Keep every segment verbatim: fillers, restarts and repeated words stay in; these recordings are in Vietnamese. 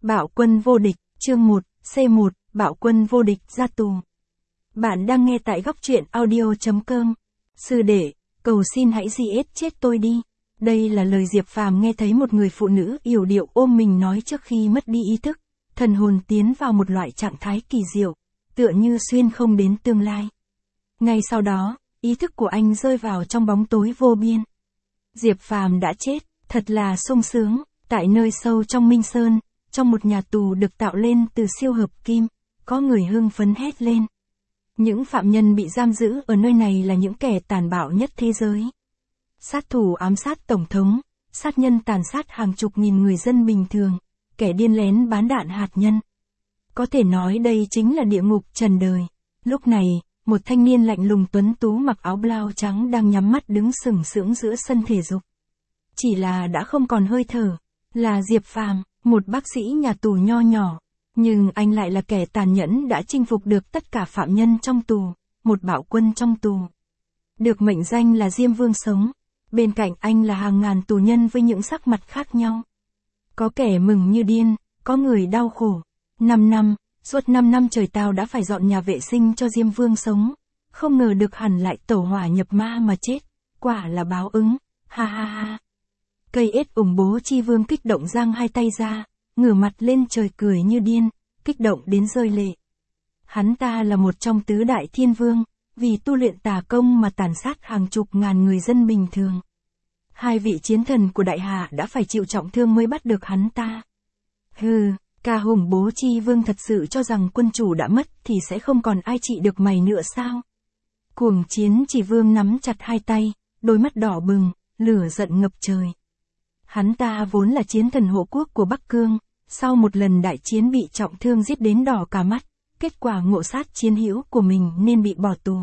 Bạo quân vô địch, chương một, C một, Bạo quân vô địch ra tù. Bạn đang nghe tại góc truyện audio.com. Sư đệ, cầu xin hãy giết chết tôi đi. Đây là lời Diệp Phàm nghe thấy một người phụ nữ yểu điệu ôm mình nói trước khi mất đi ý thức. Thần hồn tiến vào một loại trạng thái kỳ diệu, tựa như xuyên không đến tương lai. Ngay sau đó, ý thức của anh rơi vào trong bóng tối vô biên. Diệp Phàm đã chết, thật là sung sướng, tại nơi sâu trong Minh Sơn, trong một nhà tù được tạo lên từ siêu hợp kim, có người hưng phấn hét lên. Những phạm nhân bị giam giữ ở nơi này là những kẻ tàn bạo nhất thế giới. Sát thủ ám sát tổng thống, sát nhân tàn sát hàng chục nghìn người dân bình thường, kẻ điên lén bán đạn hạt nhân. Có thể nói đây chính là địa ngục trần đời. Lúc này, một thanh niên lạnh lùng tuấn tú mặc áo blau trắng đang nhắm mắt đứng sừng sững giữa sân thể dục. Chỉ là đã không còn hơi thở, là Diệp Phàm, một bác sĩ nhà tù nho nhỏ, nhưng anh lại là kẻ tàn nhẫn đã chinh phục được tất cả phạm nhân trong tù, một bạo quân trong tù. Được mệnh danh là Diêm Vương sống, bên cạnh anh là hàng ngàn tù nhân với những sắc mặt khác nhau. Có kẻ mừng như điên, có người đau khổ. Năm năm, suốt năm năm trời tao đã phải dọn nhà vệ sinh cho Diêm Vương sống, không ngờ được hẳn lại tẩu hỏa nhập ma mà chết, quả là báo ứng, ha ha ha. Cây ết ủng bố chi vương kích động giang hai tay ra, ngửa mặt lên trời cười như điên, kích động đến rơi lệ. Hắn ta là một trong tứ đại thiên vương, vì tu luyện tà công mà tàn sát hàng chục ngàn người dân bình thường. Hai vị chiến thần của đại hạ đã phải chịu trọng thương mới bắt được hắn ta. Hừ, ca hùng bố chi vương thật sự cho rằng quân chủ đã mất thì sẽ không còn ai trị được mày nữa sao? Cuồng chiến chỉ vương nắm chặt hai tay, đôi mắt đỏ bừng, lửa giận ngập trời. Hắn ta vốn là chiến thần hộ quốc của Bắc Cương, sau một lần đại chiến bị trọng thương giết đến đỏ cả mắt, kết quả ngộ sát chiến hữu của mình nên bị bỏ tù.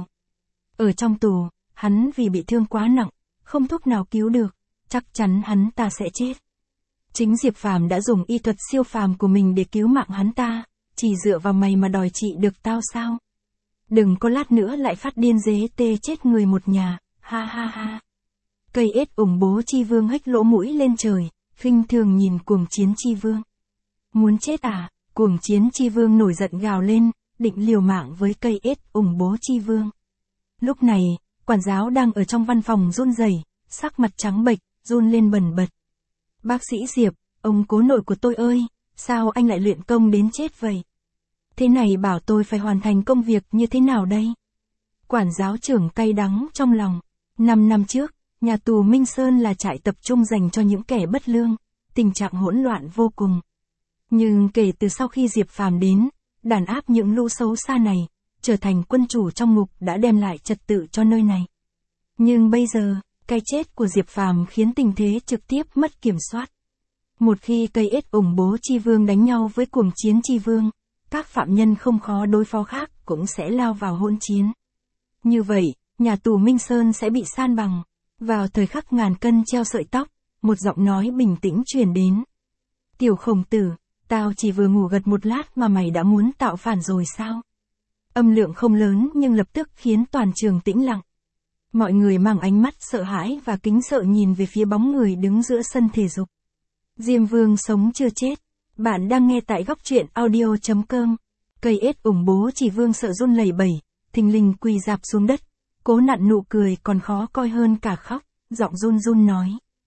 Ở trong tù, hắn vì bị thương quá nặng, không thuốc nào cứu được, chắc chắn hắn ta sẽ chết. Chính Diệp Phàm đã dùng y thuật siêu phàm của mình để cứu mạng hắn ta, chỉ dựa vào mày mà đòi trị được tao sao? Đừng có lát nữa lại phát điên dế tê chết người một nhà, ha ha ha. Cây ết ủng bố chi vương hếch lỗ mũi lên trời, khinh thường nhìn cuồng chiến chi vương. Muốn chết à? Cuồng chiến chi vương nổi giận gào lên, định liều mạng với cây ết ủng bố chi vương. Lúc này, quản giáo đang ở trong văn phòng run rẩy, sắc mặt trắng bệch, run lên bần bật. Bác sĩ Diệp, ông cố nội của tôi ơi, sao anh lại luyện công đến chết vậy? Thế này bảo tôi phải hoàn thành công việc như thế nào đây? Quản giáo trưởng cay đắng trong lòng. Năm năm trước, nhà tù Minh Sơn là trại tập trung dành cho những kẻ bất lương, tình trạng hỗn loạn vô cùng. Nhưng kể từ sau khi Diệp Phàm đến, đàn áp những lũ xấu xa này, trở thành quân chủ trong ngục đã đem lại trật tự cho nơi này. Nhưng bây giờ, cái chết của Diệp Phàm khiến tình thế trực tiếp mất kiểm soát. Một khi cây ết ủng bố chi vương đánh nhau với cuồng chiến chi vương, các phạm nhân không khó đối phó khác cũng sẽ lao vào hỗn chiến. Như vậy, nhà tù Minh Sơn sẽ bị san bằng. Vào thời khắc ngàn cân treo sợi tóc, một giọng nói bình tĩnh truyền đến. Tiểu Khổng Tử, tao chỉ vừa ngủ gật một lát mà mày đã muốn tạo phản rồi sao? Âm lượng không lớn nhưng lập tức khiến toàn trường tĩnh lặng. Mọi người mang ánh mắt sợ hãi và kính sợ nhìn về phía bóng người đứng giữa sân thể dục. Diêm Vương sống chưa chết. Bạn đang nghe tại góc truyện audio.com. Cây ết ủng bố chỉ vương sợ run lẩy bẩy, thình lình quỳ rạp xuống đất. Cố nặn nụ cười còn khó coi hơn cả khóc, giọng run run nói.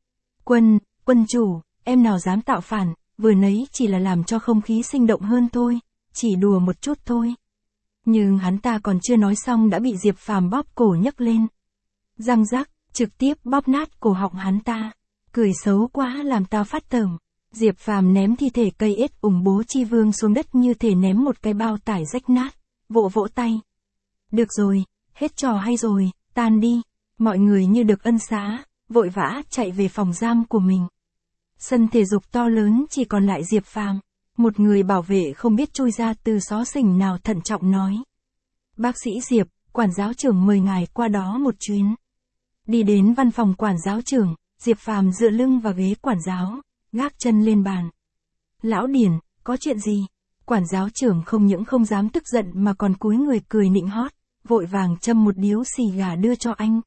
Quân, quân chủ, em nào dám tạo phản, vừa nấy chỉ là làm cho không khí sinh động hơn thôi, chỉ đùa một chút thôi. Nhưng hắn ta còn chưa nói xong đã bị Diệp Phàm bóp cổ nhấc lên. Răng rắc, trực tiếp bóp nát cổ họng hắn ta. Cười xấu quá làm tao phát tởm. Diệp Phàm ném thi thể cây ết ủng bố chi vương xuống đất như thể ném một cái bao tải rách nát, vỗ vỗ tay. Được rồi, hết trò hay rồi, tan đi. Mọi người như được ân xá, vội vã chạy về phòng giam của mình. Sân thể dục to lớn chỉ còn lại Diệp Phàm. Một người bảo vệ không biết chui ra từ xó xỉnh nào thận trọng nói. Bác sĩ Diệp, quản giáo trưởng mời ngài qua đó một chuyến. Đi đến văn phòng quản giáo trưởng, Diệp Phàm dựa lưng vào ghế quản giáo, gác chân lên bàn. Lão Điển, có chuyện gì? Quản giáo trưởng không những không dám tức giận mà còn cúi người cười nịnh hót, vội vàng châm một điếu xì gà đưa cho anh.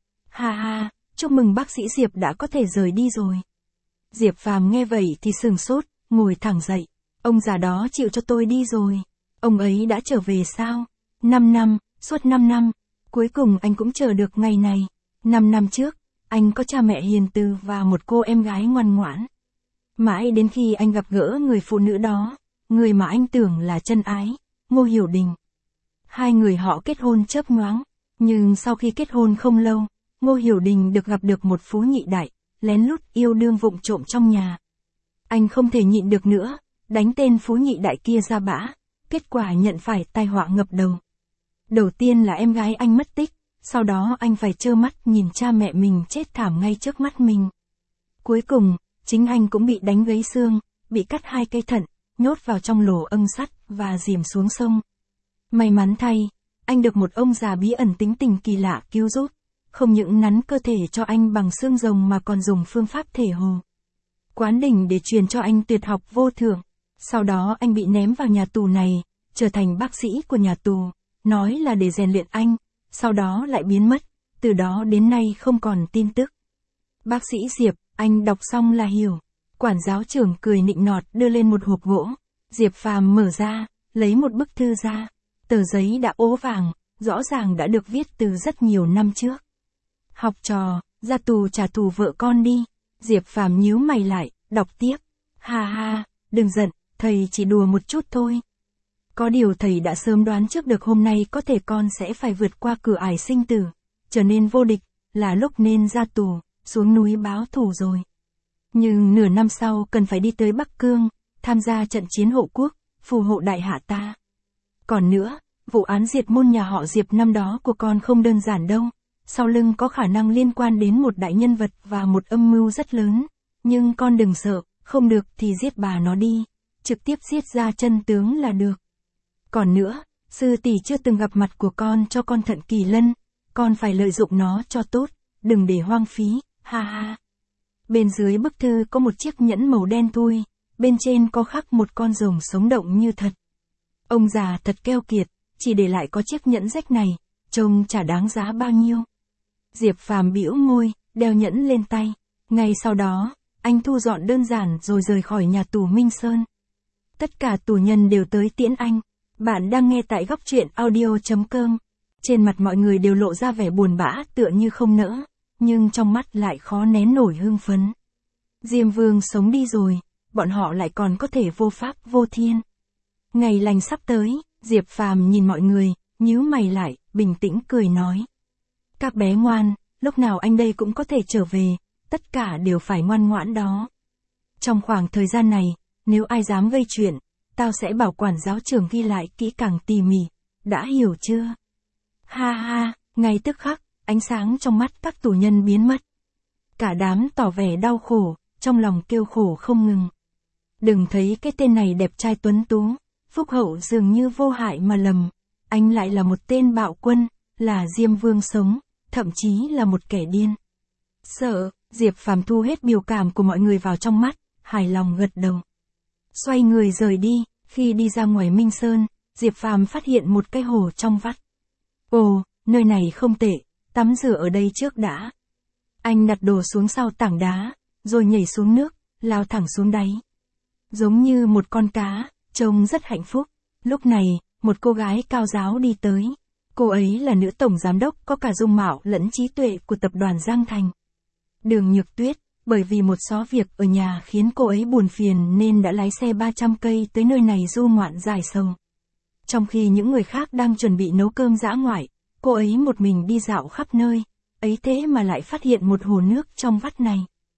Ha ha, chúc mừng bác sĩ Diệp đã có thể rời đi rồi. Diệp Phàm nghe vậy thì sừng sốt, ngồi thẳng dậy. Ông già đó chịu cho tôi đi rồi. Ông ấy đã trở về sao? Năm năm, suốt năm năm. Cuối cùng anh cũng chờ được ngày này. Năm năm trước, anh có cha mẹ hiền từ và một cô em gái ngoan ngoãn. Mãi đến khi anh gặp gỡ người phụ nữ đó, người mà anh tưởng là chân ái, Ngô Hiểu Đình. Hai người họ kết hôn chớp nhoáng, nhưng sau khi kết hôn không lâu, Ngô Hiểu Đình được gặp được một phú nhị đại, lén lút yêu đương vụng trộm trong nhà. Anh không thể nhịn được nữa, đánh tên phú nhị đại kia ra bã, kết quả nhận phải tai họa ngập đầu. Đầu tiên là em gái anh mất tích, sau đó anh phải trơ mắt nhìn cha mẹ mình chết thảm ngay trước mắt mình. Cuối cùng, chính anh cũng bị đánh gãy xương, bị cắt hai cây thận, nhốt vào trong lỗ âng sắt và dìm xuống sông. May mắn thay, anh được một ông già bí ẩn tính tình kỳ lạ cứu giúp, không những nắn cơ thể cho anh bằng xương rồng mà còn dùng phương pháp thể hồ quán đỉnh để truyền cho anh tuyệt học vô thượng. Sau đó anh bị ném vào nhà tù này, trở thành bác sĩ của nhà tù, nói là để rèn luyện anh, sau đó lại biến mất, từ đó đến nay không còn tin tức. Bác sĩ Diệp, anh đọc xong là hiểu. Quản giáo trưởng cười nịnh nọt đưa lên một hộp gỗ. Diệp Phàm mở ra, lấy một bức thư ra. Tờ giấy đã ố vàng, rõ ràng đã được viết từ rất nhiều năm trước. Học trò, ra tù trả thù vợ con đi. Diệp Phàm nhíu mày lại, đọc tiếp. Ha ha, đừng giận, thầy chỉ đùa một chút thôi. Có điều thầy đã sớm đoán trước được hôm nay có thể con sẽ phải vượt qua cửa ải sinh tử, trở nên vô địch, là lúc nên ra tù, xuống núi báo thù rồi. Nhưng nửa năm sau cần phải đi tới Bắc Cương, tham gia trận chiến hộ quốc, phù hộ đại hạ ta. Còn nữa, vụ án diệt môn nhà họ Diệp năm đó của con không đơn giản đâu, sau lưng có khả năng liên quan đến một đại nhân vật và một âm mưu rất lớn. Nhưng con đừng sợ, không được thì giết bà nó đi, trực tiếp giết ra chân tướng là được. Còn nữa, sư tỷ chưa từng gặp mặt của con cho con thận kỳ lân, con phải lợi dụng nó cho tốt, đừng để hoang phí, ha ha. Bên dưới bức thư có một chiếc nhẫn màu đen thui, bên trên có khắc một con rồng sống động như thật. Ông già thật keo kiệt, chỉ để lại có chiếc nhẫn rách này, trông chả đáng giá bao nhiêu. Diệp Phàm bĩu môi, đeo nhẫn lên tay. Ngay sau đó, anh thu dọn đơn giản rồi rời khỏi nhà tù Minh Sơn. Tất cả tù nhân đều tới tiễn anh. Bạn đang nghe tại góc truyện audio chấm com. Trên mặt mọi người đều lộ ra vẻ buồn bã tựa như không nỡ, nhưng trong mắt lại khó nén nổi hưng phấn. Diêm Vương sống đi rồi, bọn họ lại còn có thể vô pháp vô thiên. Ngày lành sắp tới, Diệp Phàm nhìn mọi người, nhíu mày lại, bình tĩnh cười nói. Các bé ngoan, lúc nào anh đây cũng có thể trở về, tất cả đều phải ngoan ngoãn đó. Trong khoảng thời gian này, nếu ai dám gây chuyện, tao sẽ bảo quản giáo trưởng ghi lại kỹ càng tỉ mỉ, đã hiểu chưa? Ha ha, ngay tức khắc, ánh sáng trong mắt các tù nhân biến mất. Cả đám tỏ vẻ đau khổ, trong lòng kêu khổ không ngừng. Đừng thấy cái tên này đẹp trai tuấn tú, phúc hậu dường như vô hại mà lầm, anh lại là một tên bạo quân, là Diêm Vương sống, thậm chí là một kẻ điên. Sợ, Diệp Phàm thu hết biểu cảm của mọi người vào trong mắt, hài lòng gật đầu. Xoay người rời đi, khi đi ra ngoài Minh Sơn, Diệp Phàm phát hiện một cái hồ trong vắt. Ồ, nơi này không tệ, tắm rửa ở đây trước đã. Anh đặt đồ xuống sau tảng đá, rồi nhảy xuống nước, lao thẳng xuống đáy. Giống như một con cá, trông rất hạnh phúc. Lúc này, một cô gái cao ráo đi tới. Cô ấy là nữ tổng giám đốc có cả dung mạo lẫn trí tuệ của tập đoàn Giang Thành. Đường Nhược Tuyết, bởi vì một số việc ở nhà khiến cô ấy buồn phiền nên đã lái xe ba trăm cây tới nơi này du ngoạn giải sầu. Trong khi những người khác đang chuẩn bị nấu cơm dã ngoại, cô ấy một mình đi dạo khắp nơi, ấy thế mà lại phát hiện một hồ nước trong vắt này.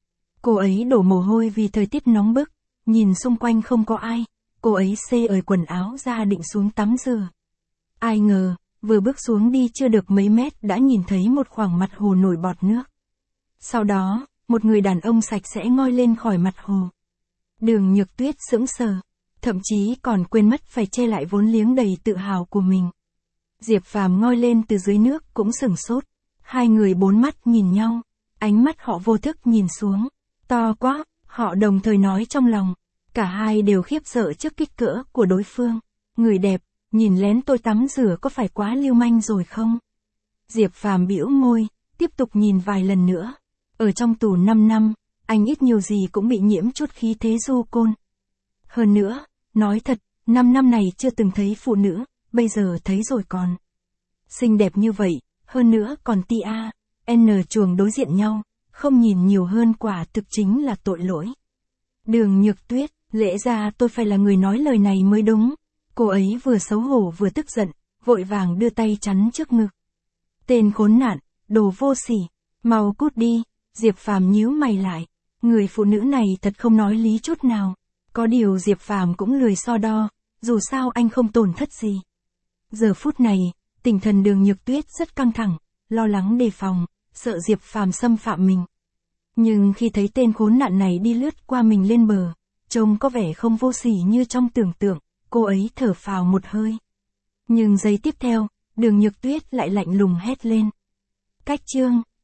Cô ấy đổ mồ hôi vì thời tiết nóng bức, nhìn xung quanh không có ai, cô ấy xê ời quần áo ra định xuống tắm rửa. Ai ngờ, vừa bước xuống đi chưa được mấy mét đã nhìn thấy một khoảng mặt hồ nổi bọt nước. Sau đó, một người đàn ông sạch sẽ ngoi lên khỏi mặt hồ. Đường Nhược Tuyết sững sờ, thậm chí còn quên mất phải che lại vốn liếng đầy tự hào của mình. Diệp Phàm ngoi lên từ dưới nước cũng sửng sốt. Hai người bốn mắt nhìn nhau, ánh mắt họ vô thức nhìn xuống. To quá, họ đồng thời nói trong lòng. Cả hai đều khiếp sợ trước kích cỡ của đối phương. Người đẹp, nhìn lén tôi tắm rửa có phải quá lưu manh rồi không? Diệp Phàm bĩu môi, tiếp tục nhìn vài lần nữa. Ở trong tù năm năm, anh ít nhiều gì cũng bị nhiễm chút khí thế du côn. Hơn nữa, Nói thật, năm năm này chưa từng thấy phụ nữ, bây giờ thấy rồi còn. Xinh đẹp như vậy, hơn nữa còn tia, N chuồng đối diện nhau, không nhìn nhiều hơn quả thực chính là tội lỗi. Đường Nhược Tuyết, lẽ ra tôi phải là người nói lời này mới đúng. Cô ấy vừa xấu hổ vừa tức giận, vội vàng đưa tay chắn trước ngực. Tên khốn nạn, đồ vô sỉ, mau cút đi, Diệp Phàm nhíu mày lại. Người phụ nữ này thật không nói lý chút nào. Có điều Diệp Phàm cũng lười so đo, dù sao anh không tổn thất gì. Giờ phút này, tinh thần Đường Nhược Tuyết rất căng thẳng, lo lắng đề phòng, sợ Diệp Phàm xâm phạm mình. Nhưng khi thấy tên khốn nạn này đi lướt qua mình lên bờ, trông có vẻ không vô sỉ như trong tưởng tượng, cô ấy thở phào một hơi. Nhưng giây tiếp theo, Đường Nhược Tuyết lại lạnh lùng hét lên. Cách chương